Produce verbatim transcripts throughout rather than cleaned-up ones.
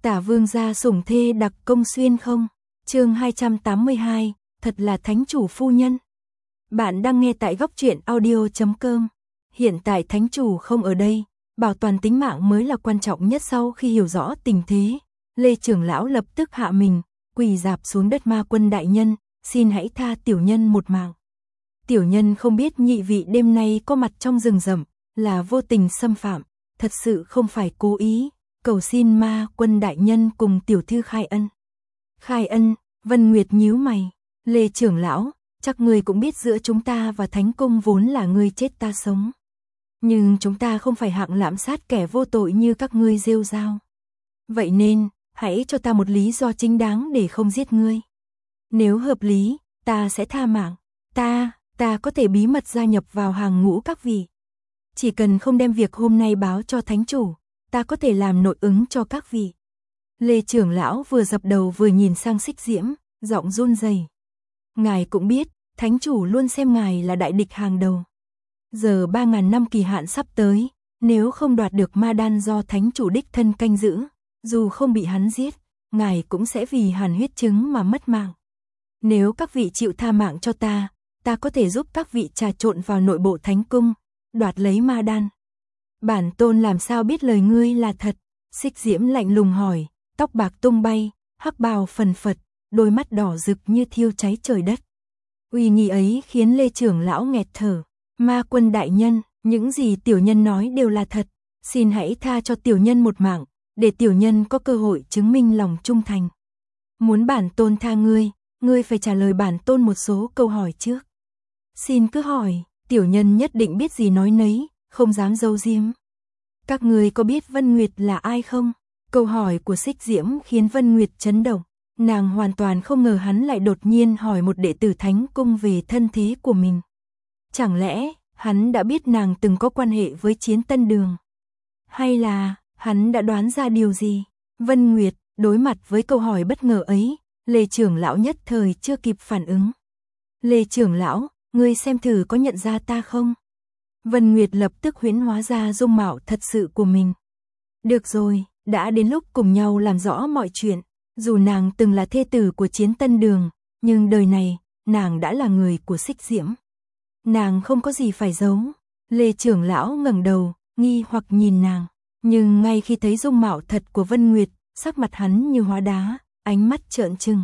Tả vương gia sủng thê đặc công xuyên không? Chương hai trăm tám mươi hai, thật là thánh chủ phu nhân. Bạn đang nghe tại góc truyện audio chấm com. Hiện tại thánh chủ không ở đây, bảo toàn tính mạng mới là quan trọng nhất. Sau khi hiểu rõ tình thế, Lê trưởng lão lập tức hạ mình, quỳ rạp xuống đất. Ma Quân đại nhân, xin hãy tha tiểu nhân một mạng. Tiểu nhân không biết nhị vị đêm nay có mặt trong rừng rậm, là vô tình xâm phạm, thật sự không phải cố ý, cầu xin Ma Quân đại nhân cùng tiểu thư khai ân. Khai ân? Vân Nguyệt nhíu mày. Lê trưởng lão, chắc ngươi cũng biết giữa chúng ta và Thánh Cung vốn là ngươi chết ta sống. Nhưng chúng ta không phải hạng lạm sát kẻ vô tội như các ngươi rêu rao. Vậy nên, hãy cho ta một lý do chính đáng để không giết ngươi. Nếu hợp lý, ta sẽ tha mạng. Ta, ta có thể bí mật gia nhập vào hàng ngũ các vị. Chỉ cần không đem việc hôm nay báo cho thánh chủ, ta có thể làm nội ứng cho các vị. Lê trưởng lão vừa dập đầu vừa nhìn sang Xích Diễm, giọng run rẩy. Ngài cũng biết, thánh chủ luôn xem ngài là đại địch hàng đầu. Giờ ba ngàn năm kỳ hạn sắp tới, nếu không đoạt được ma đan do thánh chủ đích thân canh giữ, dù không bị hắn giết, ngài cũng sẽ vì hàn huyết chứng mà mất mạng. Nếu các vị chịu tha mạng cho ta, ta có thể giúp các vị trà trộn vào nội bộ thánh cung, đoạt lấy ma đan. Bản tôn làm sao biết lời ngươi là thật? Xích Diễm lạnh lùng hỏi, tóc bạc tung bay, hắc bào phần phật, đôi mắt đỏ rực như thiêu cháy trời đất. Uy nghi ấy khiến Lê trưởng lão nghẹt thở. Ma Quân đại nhân, những gì tiểu nhân nói đều là thật, xin hãy tha cho tiểu nhân một mạng, để tiểu nhân có cơ hội chứng minh lòng trung thành. Muốn bản tôn tha ngươi, ngươi phải trả lời bản tôn một số câu hỏi trước. Xin cứ hỏi, tiểu nhân nhất định biết gì nói nấy, không dám giấu giếm. Các ngươi có biết Vân Nguyệt là ai không? Câu hỏi của Xích Diễm khiến Vân Nguyệt chấn động. Nàng hoàn toàn không ngờ hắn lại đột nhiên hỏi một đệ tử Thánh Cung về thân thế của mình. Chẳng lẽ, hắn đã biết nàng từng có quan hệ với Chiến Tân Đường? Hay là, hắn đã đoán ra điều gì? Vân Nguyệt, đối mặt với câu hỏi bất ngờ ấy, Lê trưởng lão nhất thời chưa kịp phản ứng. Lê trưởng lão, ngươi xem thử có nhận ra ta không? Vân Nguyệt lập tức huyễn hóa ra dung mạo thật sự của mình. Được rồi, đã đến lúc cùng nhau làm rõ mọi chuyện. Dù nàng từng là thê tử của Chiến Tân Đường, nhưng đời này, nàng đã là người của Xích Diễm. Nàng không có gì phải giấu. Lê trưởng lão ngẩng đầu, nghi hoặc nhìn nàng. Nhưng ngay khi thấy dung mạo thật của Vân Nguyệt, sắc mặt hắn như hóa đá, ánh mắt trợn trừng.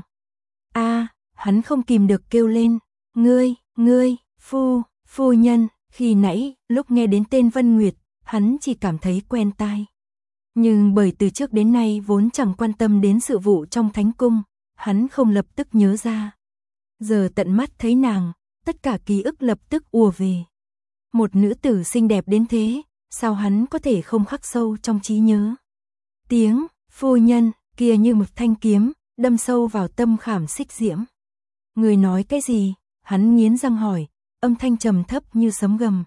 A, hắn không kìm được kêu lên. Ngươi, ngươi, phu, phu nhân. Khi nãy, lúc nghe đến tên Vân Nguyệt, hắn chỉ cảm thấy quen tai. Nhưng bởi từ trước đến nay vốn chẳng quan tâm đến sự vụ trong Thánh Cung, hắn không lập tức nhớ ra. Giờ tận mắt thấy nàng, tất cả ký ức lập tức ùa về. Một nữ tử xinh đẹp đến thế, sao hắn có thể không khắc sâu trong trí nhớ? Tiếng phu nhân kia như một thanh kiếm, đâm sâu vào tâm khảm Xích Diễm. Người nói cái gì? Hắn nghiến răng hỏi, âm thanh trầm thấp như sấm gầm.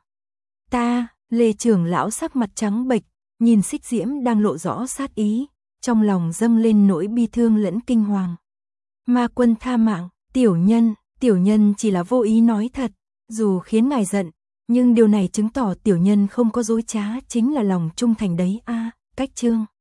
Ta, Lê trưởng lão sắc mặt trắng bệch, nhìn Xích Diễm đang lộ rõ sát ý, trong lòng dâng lên nỗi bi thương lẫn kinh hoàng. Ma Quân tha mạng, tiểu nhân, tiểu nhân chỉ là vô ý nói thật, dù khiến ngài giận, nhưng điều này chứng tỏ tiểu nhân không có dối trá, chính là lòng trung thành đấy a. À, cách chương.